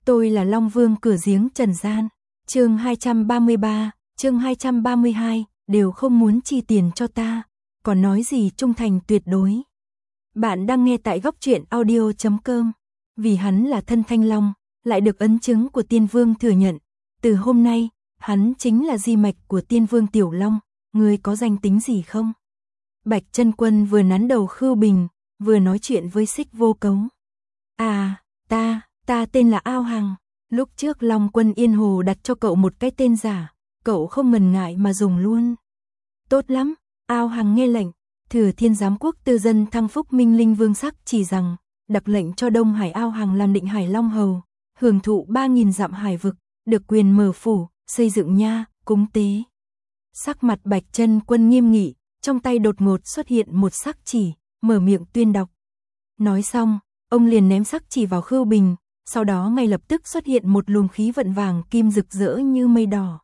Tôi là Long Vương cửa giếng trần gian. Chương 233, chương 232, đều không muốn chi tiền cho ta, còn nói gì trung thành tuyệt đối. Bạn đang nghe tại góc truyện audio.com. Vì hắn là thân Thanh Long, lại được ấn chứng của Tiên Vương thừa nhận. Từ hôm nay, hắn chính là di mạch của Tiên Vương Tiểu Long. Ngươi có danh tính gì không? Bạch Chân Quân vừa nắn đầu Khưu Bình, vừa nói chuyện với Xích Vô Cấu. À, ta tên là Ao Hằng. Lúc trước Long Quân Yên Hồ đặt cho cậu một cái tên giả, cậu không ngần ngại mà dùng luôn. Tốt lắm, Ao Hằng nghe lệnh. Thừa Thiên Giám Quốc Tư Dân Thăng Phúc Minh Linh Vương sắc chỉ rằng, đặc lệnh cho Đông Hải Ao Hằng làm Định Hải Long Hầu, hưởng thụ 3.000 dặm hải vực, được quyền mở phủ, xây dựng nha, cúng tế. Sắc mặt Bạch Chân Quân nghiêm nghị, trong tay đột ngột xuất hiện một sắc chỉ, mở miệng tuyên đọc. Nói xong, ông liền ném sắc chỉ vào Khưu Bình, sau đó ngay lập tức xuất hiện một luồng khí vận vàng kim rực rỡ như mây đỏ.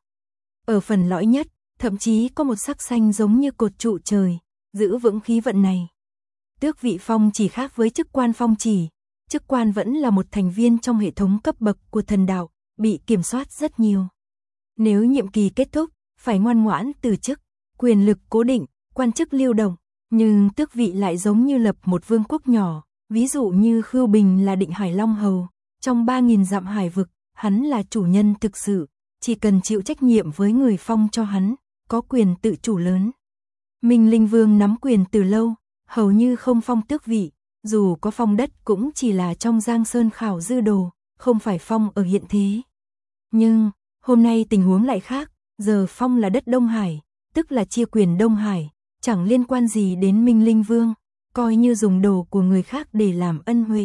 Ở phần lõi nhất, thậm chí có một sắc xanh giống như cột trụ trời, giữ vững khí vận này. Tước vị phong chỉ khác với chức quan phong chỉ, chức quan vẫn là một thành viên trong hệ thống cấp bậc của thần đạo, bị kiểm soát rất nhiều. Nếu nhiệm kỳ kết thúc, phải ngoan ngoãn từ chức, quyền lực cố định, quan chức lưu động, nhưng tước vị lại giống như lập một vương quốc nhỏ, ví dụ như Khưu Bình là Định Hải Long Hầu, trong 3.000 dặm hải vực, hắn là chủ nhân thực sự, chỉ cần chịu trách nhiệm với người phong cho hắn, có quyền tự chủ lớn. Minh Linh Vương nắm quyền từ lâu, hầu như không phong tước vị, dù có phong đất cũng chỉ là trong Giang Sơn Khảo Dư Đồ, không phải phong ở hiện thế. Nhưng, hôm nay tình huống lại khác, giờ phong là đất Đông Hải, tức là chia quyền Đông Hải, chẳng liên quan gì đến Minh Linh Vương, coi như dùng đồ của người khác để làm ân huệ.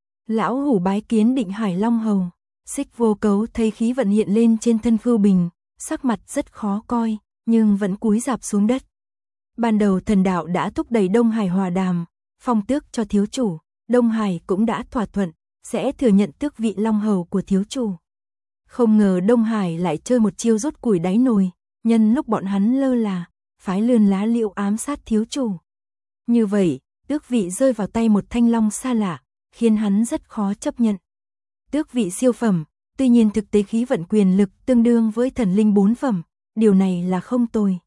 Lão hủ bái kiến Định Hải Long Hầu. Xích Vô Cấu thấy khí vận hiện lên trên thân Khưu Bình, sắc mặt rất khó coi, nhưng vẫn cúi rạp xuống đất. Ban đầu thần đạo đã thúc đẩy Đông Hải hòa đàm, phong tước cho thiếu chủ, Đông Hải cũng đã thỏa thuận, sẽ thừa nhận tước vị Long Hầu của thiếu chủ. Không ngờ Đông Hải lại chơi một chiêu rút củi đáy nồi, nhân lúc bọn hắn lơ là, phái lươn lá liễu ám sát thiếu chủ. Như vậy, tước vị rơi vào tay một thanh long xa lạ, khiến hắn rất khó chấp nhận. Tước vị siêu phẩm, tuy nhiên thực tế khí vận quyền lực tương đương với thần linh 4 phẩm, điều này là không tồi.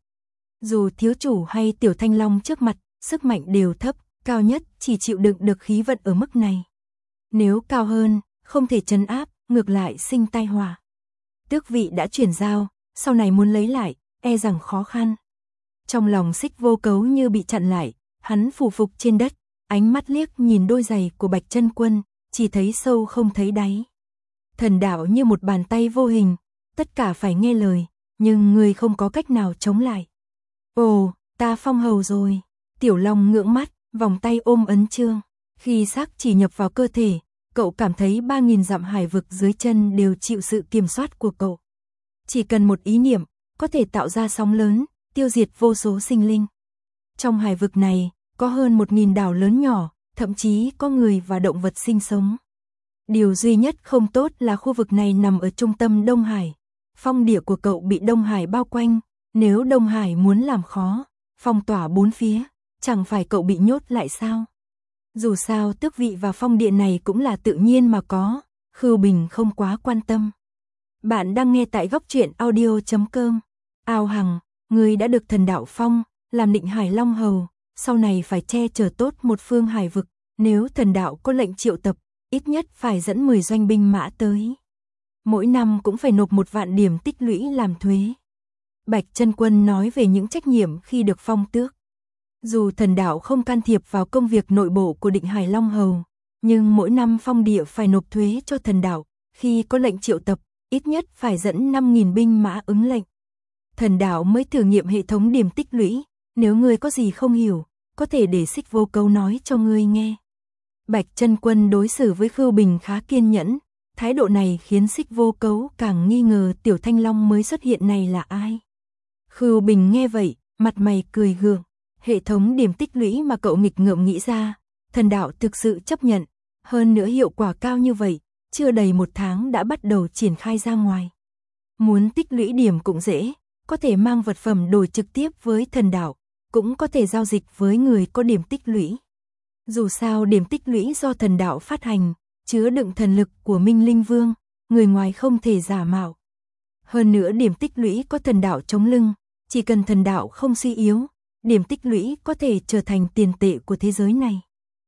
Dù thiếu chủ hay tiểu thanh long trước mặt, sức mạnh đều thấp, cao nhất chỉ chịu đựng được khí vận ở mức này. Nếu cao hơn, không thể trấn áp, ngược lại sinh tai họa. Tước vị đã chuyển giao, sau này muốn lấy lại, e rằng khó khăn. Trong lòng Xích Vô Cấu như bị chặn lại, hắn phù phục trên đất, ánh mắt liếc nhìn đôi giày của Bạch Chân Quân, chỉ thấy sâu không thấy đáy. Thần đạo như một bàn tay vô hình, tất cả phải nghe lời, nhưng người không có cách nào chống lại. Ồ, ta phong hầu rồi. Tiểu Long ngưỡng mắt, vòng tay ôm ấn chương. Khi sắc chỉ nhập vào cơ thể, cậu cảm thấy 3.000 dặm hải vực dưới chân đều chịu sự kiểm soát của cậu. Chỉ cần một ý niệm, có thể tạo ra sóng lớn, tiêu diệt vô số sinh linh. Trong hải vực này, có hơn 1.000 đảo lớn nhỏ, thậm chí có người và động vật sinh sống. Điều duy nhất không tốt là khu vực này nằm ở trung tâm Đông Hải. Phong địa của cậu bị Đông Hải bao quanh, nếu Đông Hải muốn làm khó, phong tỏa bốn phía, chẳng phải cậu bị nhốt lại sao? Dù sao tước vị và phong địa này cũng là tự nhiên mà có, Khưu Bình không quá quan tâm. Bạn đang nghe tại góc truyện audio.com. Ao Hằng, người đã được thần đạo phong, làm Định Hải Long Hầu, sau này phải che chở tốt một phương hải vực, nếu thần đạo có lệnh triệu tập, ít nhất phải dẫn 10 doanh binh mã tới. Mỗi năm cũng phải nộp 1 vạn điểm tích lũy làm thuế. Bạch Chân Quân nói về những trách nhiệm khi được phong tước. Dù thần đạo không can thiệp vào công việc nội bộ của Định Hải Long Hầu, nhưng mỗi năm phong địa phải nộp thuế cho thần đạo, khi có lệnh triệu tập, ít nhất phải dẫn 5.000 binh mã ứng lệnh. Thần đạo mới thử nghiệm hệ thống điểm tích lũy, nếu ngươi có gì không hiểu, có thể để Xích Vô Cấu nói cho ngươi nghe. Bạch Chân Quân đối xử với Khưu Bình khá kiên nhẫn, thái độ này khiến Xích Vô Cấu càng nghi ngờ tiểu thanh long mới xuất hiện này là ai. Khưu Bình nghe vậy, mặt mày cười gượng, hệ thống điểm tích lũy mà cậu nghịch ngợm nghĩ ra, thần đạo thực sự chấp nhận, hơn nữa hiệu quả cao như vậy, chưa đầy 1 tháng đã bắt đầu triển khai ra ngoài. Muốn tích lũy điểm cũng dễ, có thể mang vật phẩm đổi trực tiếp với thần đạo, cũng có thể giao dịch với người có điểm tích lũy. Dù sao điểm tích lũy do thần đạo phát hành, chứa đựng thần lực của Minh Linh Vương, người ngoài không thể giả mạo. Hơn nữa điểm tích lũy có thần đạo chống lưng, chỉ cần thần đạo không suy yếu, điểm tích lũy có thể trở thành tiền tệ của thế giới này.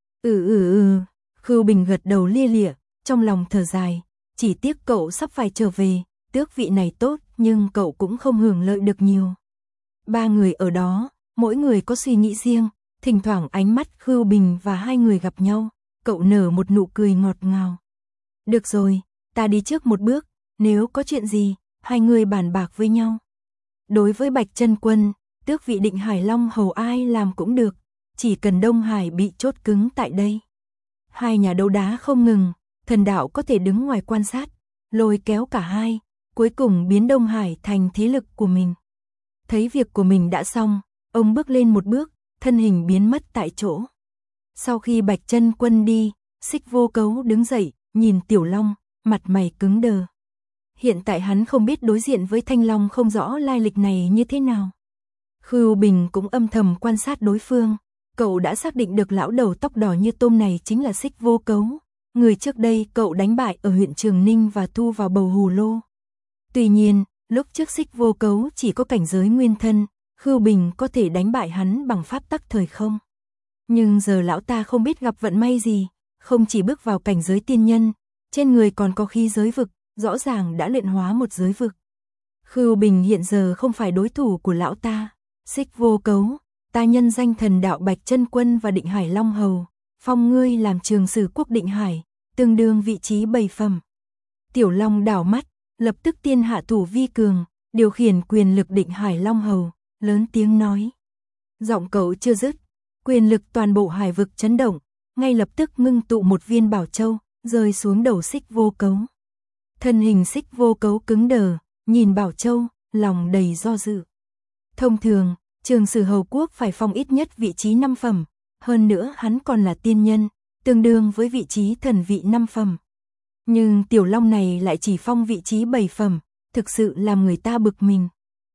Khưu Bình gật đầu lia lịa, trong lòng thở dài, chỉ tiếc cậu sắp phải trở về, tước vị này tốt nhưng cậu cũng không hưởng lợi được nhiều. Ba người ở đó, mỗi người có suy nghĩ riêng, thỉnh thoảng ánh mắt Khưu Bình và hai người gặp nhau, cậu nở một nụ cười ngọt ngào. Được rồi, ta đi trước một bước, nếu có chuyện gì, hai người bàn bạc với nhau. Đối với Bạch Chân Quân, tước vị Định Hải Long hầu ai làm cũng được, chỉ cần Đông Hải bị chốt cứng tại đây. Hai nhà đấu đá không ngừng, thần đạo có thể đứng ngoài quan sát, lôi kéo cả hai, cuối cùng biến Đông Hải thành thế lực của mình. Thấy việc của mình đã xong, ông bước lên một bước, thân hình biến mất tại chỗ. Sau khi Bạch Chân Quân đi, Xích Vô Cấu đứng dậy, nhìn Tiểu Long, mặt mày cứng đờ. Hiện tại hắn không biết đối diện với Thanh Long không rõ lai lịch này như thế nào. Khưu Bình cũng âm thầm quan sát đối phương, cậu đã xác định được lão đầu tóc đỏ như tôm này chính là Xích Vô Cấu, người trước đây cậu đánh bại ở huyện Trường Ninh và thu vào bầu hồ lô. Tuy nhiên, lúc trước Xích Vô Cấu chỉ có cảnh giới nguyên thân, Khưu Bình có thể đánh bại hắn bằng pháp tắc thời không. Nhưng giờ lão ta không biết gặp vận may gì, không chỉ bước vào cảnh giới tiên nhân, trên người còn có khí giới vực, rõ ràng đã luyện hóa một giới vực. Khưu Bình hiện giờ không phải đối thủ của lão ta. Xích Vô Cấu, ta nhân danh thần đạo Bạch Chân Quân và Định Hải Long hầu, phong ngươi làm trường sử quốc Định Hải, tương đương vị trí 7 phẩm. Tiểu Long đảo mắt, lập tức tiên hạ thủ vi cường, điều khiển quyền lực Định Hải Long hầu, lớn tiếng nói. Giọng cậu chưa dứt, quyền lực toàn bộ hải vực chấn động, ngay lập tức ngưng tụ một viên bảo châu, rơi xuống đầu Xích Vô Cấu. Thân hình Xích Vô Cấu cứng đờ, nhìn bảo châu, lòng đầy do dự. Thông thường, trường sử hầu quốc phải phong ít nhất vị trí 5 phẩm, hơn nữa hắn còn là tiên nhân, tương đương với vị trí thần vị 5 phẩm. Nhưng Tiểu Long này lại chỉ phong vị trí 7 phẩm, thực sự làm người ta bực mình.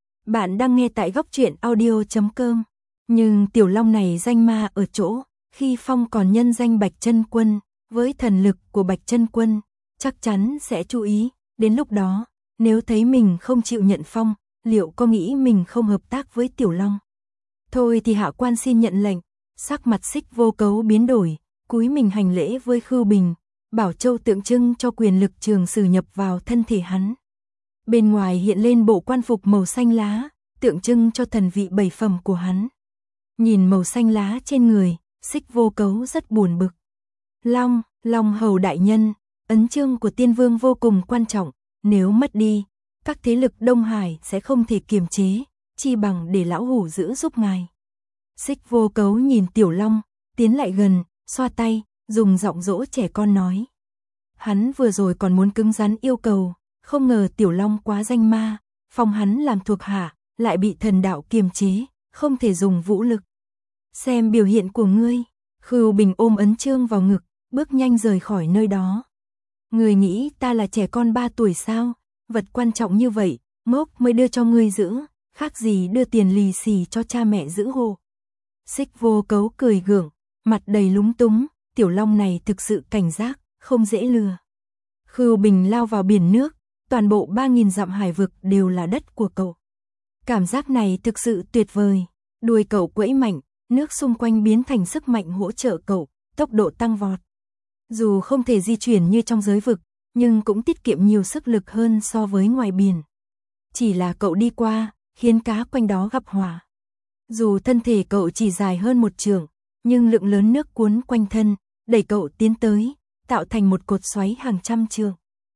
Bạn đang nghe tại góc truyện audio.com. Nhưng Tiểu Long này danh ma ở chỗ, khi phong còn nhân danh Bạch Chân Quân, với thần lực của Bạch Chân Quân, chắc chắn sẽ chú ý, đến lúc đó, nếu thấy mình không chịu nhận phong, liệu có nghĩ mình không hợp tác với Tiểu Long? Thôi thì hạ quan xin nhận lệnh, sắc mặt Xích Vô Cấu biến đổi, cúi mình hành lễ với Khưu Bình, bảo châu tượng trưng cho quyền lực trường sử nhập vào thân thể hắn. Bên ngoài hiện lên bộ quan phục màu xanh lá, tượng trưng cho thần vị 7 phẩm của hắn. Nhìn màu xanh lá trên người, Xích Vô Cấu rất buồn bực. Long hầu đại nhân, ấn chương của Tiên Vương vô cùng quan trọng, nếu mất đi, các thế lực Đông Hải sẽ không thể kiềm chế, chi bằng để lão hủ giữ giúp ngài. Xích Vô Cấu nhìn Tiểu Long, tiến lại gần, xoa tay, dùng giọng dỗ trẻ con nói. Hắn vừa rồi còn muốn cứng rắn yêu cầu, không ngờ Tiểu Long quá danh ma, phong hắn làm thuộc hạ, lại bị thần đạo kiềm chế, không thể dùng vũ lực. Xem biểu hiện của ngươi. Khưu Bình ôm ấn chương vào ngực, bước nhanh rời khỏi nơi đó. Ngươi nghĩ ta là trẻ con 3 tuổi sao? Vật quan trọng như vậy, mốc mới đưa cho ngươi giữ, khác gì đưa tiền lì xì cho cha mẹ giữ hộ. Xích Vô Cấu cười gượng, mặt đầy lúng túng, Tiểu Long này thực sự cảnh giác, không dễ lừa. Khưu Bình lao vào biển nước, toàn bộ 3.000 dặm hải vực đều là đất của cậu. Cảm giác này thực sự tuyệt vời, đuôi cậu quẫy mạnh, nước xung quanh biến thành sức mạnh hỗ trợ cậu, tốc độ tăng vọt. Dù không thể di chuyển như trong giới vực, nhưng cũng tiết kiệm nhiều sức lực hơn so với ngoài biển. Chỉ là cậu đi qua, khiến cá quanh đó gặp hỏa. Dù thân thể cậu chỉ dài hơn 1 trượng, nhưng lượng lớn nước cuốn quanh thân, đẩy cậu tiến tới, tạo thành một cột xoáy hàng trăm trượng.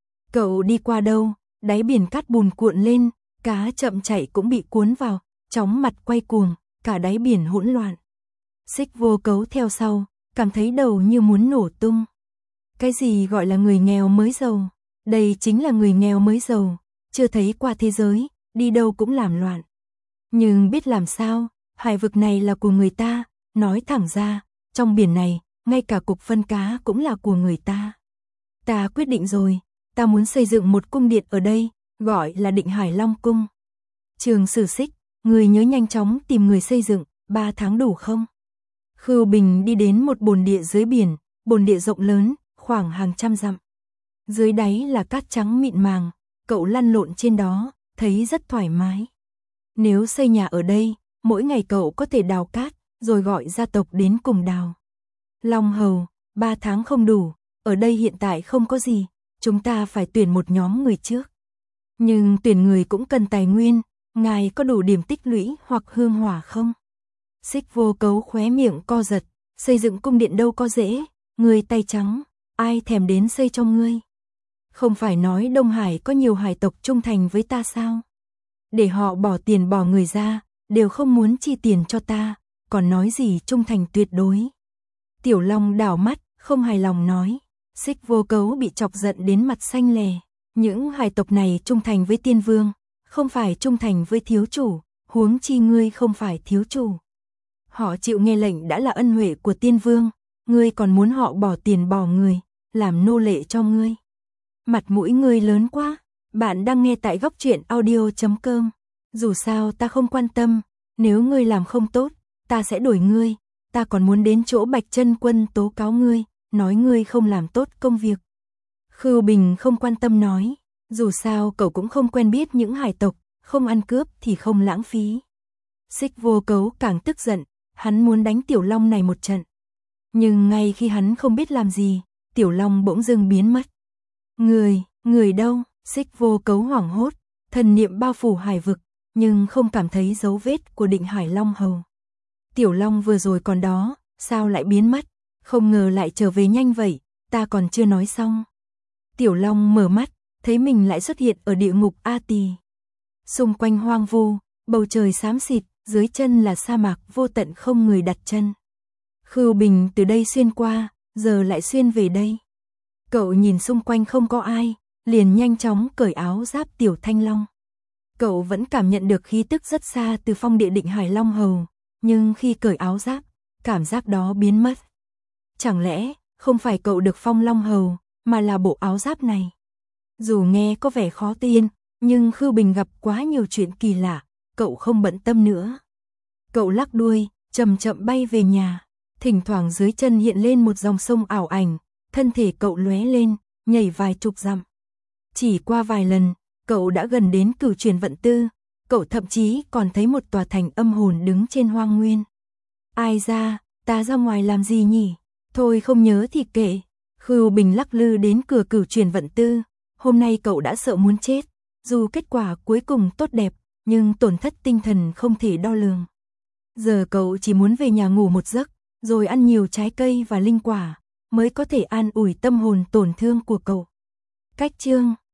Cậu đi qua đâu, đáy biển cát bùn cuộn lên, cá chậm chạy cũng bị cuốn vào, chóng mặt quay cuồng, cả đáy biển hỗn loạn. Xích Vô Cấu theo sau, cảm thấy đầu như muốn nổ tung. Cái gì gọi là người nghèo mới giàu? Đây chính là người nghèo mới giàu, chưa thấy qua thế giới, đi đâu cũng làm loạn. Nhưng biết làm sao, hải vực này là của người ta, nói thẳng ra, trong biển này, ngay cả cục phân cá cũng là của người ta. Ta quyết định rồi, ta muốn xây dựng một cung điện ở đây, gọi là Định Hải Long Cung. Trường Sử Xích, người nhớ nhanh chóng tìm người xây dựng, 3 tháng đủ không? Khưu Bình đi đến một bồn địa dưới biển, bồn địa rộng lớn, khoảng hàng trăm dặm. Dưới đáy là cát trắng mịn màng, cậu lăn lộn trên đó, thấy rất thoải mái. Nếu xây nhà ở đây, mỗi ngày cậu có thể đào cát, rồi gọi gia tộc đến cùng đào. Long Hầu, 3 tháng không đủ, ở đây hiện tại không có gì, chúng ta phải tuyển một nhóm người trước. Nhưng tuyển người cũng cần tài nguyên, ngài có đủ điểm tích lũy hoặc hương hỏa không? Xích Vô Cấu khóe miệng co giật, xây dựng cung điện đâu có dễ, người tay trắng, ai thèm đến xây cho ngươi. Không phải nói Đông Hải có nhiều hải tộc trung thành với ta sao? Để họ bỏ tiền bỏ người ra, đều không muốn chi tiền cho ta, còn nói gì trung thành tuyệt đối. Tiểu Long đảo mắt, không hài lòng nói. Xích Vô Cấu bị chọc giận đến mặt xanh lè. Những hải tộc này trung thành với tiên vương, không phải trung thành với thiếu chủ, huống chi ngươi không phải thiếu chủ. Họ chịu nghe lệnh đã là ân huệ của tiên vương, ngươi còn muốn họ bỏ tiền bỏ người, làm nô lệ cho ngươi. Mặt mũi ngươi lớn quá. Bạn đang nghe tại Góc Truyện Audio.com. Dù sao ta không quan tâm, nếu ngươi làm không tốt, ta sẽ đuổi ngươi, ta còn muốn đến chỗ Bạch Chân Quân tố cáo ngươi, nói ngươi không làm tốt công việc. Khưu Bình không quan tâm nói, dù sao cậu cũng không quen biết những hải tộc, không ăn cướp thì không lãng phí. Xích Vô Cấu càng tức giận, hắn muốn đánh Tiểu Long này một trận. Nhưng ngay khi hắn không biết làm gì, Tiểu Long bỗng dưng biến mất. Người đâu? Xích Vô Cấu hoảng hốt, thần niệm bao phủ hải vực, nhưng không cảm thấy dấu vết của Định Hải Long Hầu. Tiểu Long vừa rồi còn đó, sao lại biến mất? Không ngờ lại trở về nhanh vậy, ta còn chưa nói xong. Tiểu Long mở mắt, thấy mình lại xuất hiện ở địa ngục A Tỳ. Xung quanh hoang vu, bầu trời xám xịt, dưới chân là sa mạc vô tận không người đặt chân. Khưu Bình từ đây xuyên qua, giờ lại xuyên về đây. Cậu nhìn xung quanh không có ai, liền nhanh chóng cởi áo giáp Tiểu Thanh Long. Cậu vẫn cảm nhận được khí tức rất xa từ phong địa Định Hải Long Hầu, nhưng khi cởi áo giáp, cảm giác đó biến mất. Chẳng lẽ không phải cậu được phong Long Hầu, mà là bộ áo giáp này? Dù nghe có vẻ khó tin, nhưng Khưu Bình gặp quá nhiều chuyện kỳ lạ, cậu không bận tâm nữa. Cậu lắc đuôi, chậm chậm bay về nhà, thỉnh thoảng dưới chân hiện lên một dòng sông ảo ảnh, thân thể cậu lóe lên, nhảy vài chục dặm. Chỉ qua vài lần, cậu đã gần đến Cửu Truyền Vận Tư, cậu thậm chí còn thấy một tòa thành âm hồn đứng trên hoang nguyên. Ai ra, ta ra ngoài làm gì nhỉ? Thôi không nhớ thì kệ. Khưu Bình lắc lư đến cửa Cửu Truyền Vận Tư, hôm nay cậu đã sợ muốn chết, dù kết quả cuối cùng tốt đẹp, nhưng tổn thất tinh thần không thể đo lường. Giờ cậu chỉ muốn về nhà ngủ một giấc, rồi ăn nhiều trái cây và linh quả, mới có thể an ủi tâm hồn tổn thương của cậu. Cách chương